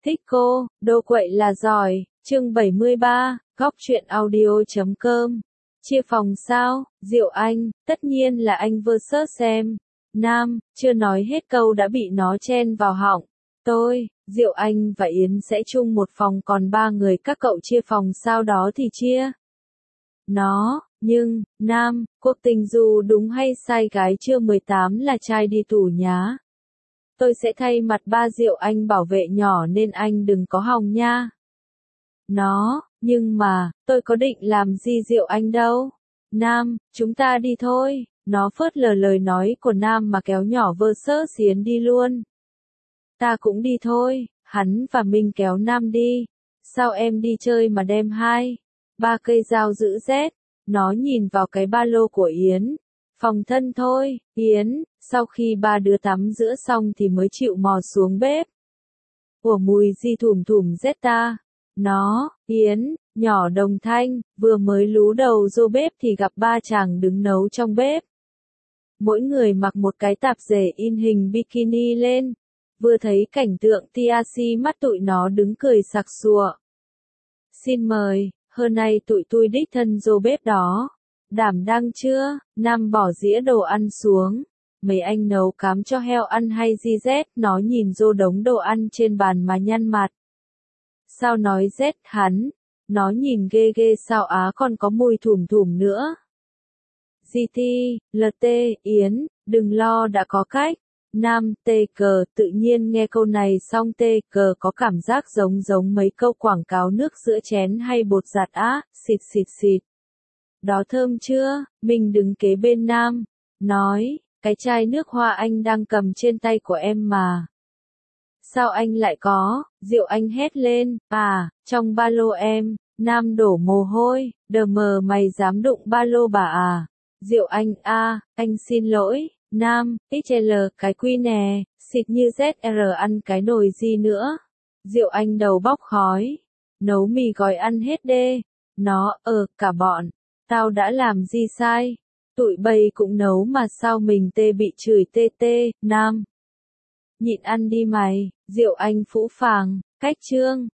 Thích cô, đồ quậy là giỏi, chương 73, góc truyện audio.com. Chia phòng sao, Diệu Anh, tất nhiên là anh vs em. Nam, chưa nói hết câu đã bị nó chen vào họng. Tôi, Diệu Anh và Yến sẽ chung một phòng còn 3 người, các cậu chia phòng sao đó thì chia. Nó, nhưng, Nam, cuộc tình dù đúng hay sai gái chưa 18 là trai đi tù nhá. Tôi sẽ thay mặt ba Diệu Anh bảo vệ nhỏ nên anh đừng có hòng nha. Nó, nhưng mà, tôi có định làm gì Diệu Anh đâu. Nam, chúng ta đi thôi. Nó phớt lờ lời nói của Nam mà kéo nhỏ vs Yến đi luôn. Ta cũng đi thôi, hắn và Minh kéo Nam đi. Sao em đi chơi mà đem 2-3 cây dao giữ rét. Nó nhìn vào cái ba lô của Yến. Phòng thân thôi, Yến, sau khi ba đứa tắm rửa xong thì mới chịu mò xuống bếp. Ủa mùi gì thủm thủm rét ta. Nó, Yến, nhỏ Đồng Thanh, vừa mới lú đầu vô bếp thì gặp ba chàng đứng nấu trong bếp. Mỗi người mặc một cái tạp dề in hình bikini lên. Vừa thấy cảnh tượng Tiaci mắt tụi nó đứng cười sặc sụa. Xin mời, hôm nay tụi tôi đích thân vô bếp đó. Đảm đang chưa? Nam bỏ dĩa đồ ăn xuống. Mấy anh nấu cám cho heo ăn hay gì rét? Nó nhìn vô đống đồ ăn trên bàn mà nhăn mặt. Sao nói rét hắn? Nó nhìn ghê ghê sao á còn có mùi thủm thủm nữa. GT, LT, Yến, đừng lo đã có cách. Nam, tê cờ, tự nhiên nghe câu này xong tê cờ có cảm giác giống mấy câu quảng cáo nước sữa chén hay bột giặt á, xịt xịt xịt. Đó thơm chưa? Mình đứng kế bên Nam. Nói, cái chai nước hoa anh đang cầm trên tay của em mà. Sao anh lại có? Diệu Anh hét lên, trong ba lô em. Nam đổ mồ hôi, đờ mờ mày dám đụng ba lô bà à? Diệu Anh, anh xin lỗi. Nam, XL, cái quy nè, xịt như ZR ăn cái nồi gì nữa. Diệu Anh đầu bốc khói. Nấu mì gói ăn hết đê. Nó, cả bọn. Tao đã làm gì sai? Tụi bay cũng nấu mà sao mình tê bị chửi tê. Nam. Nhịn ăn đi mày, Diệu Anh phũ phàng, cách chương.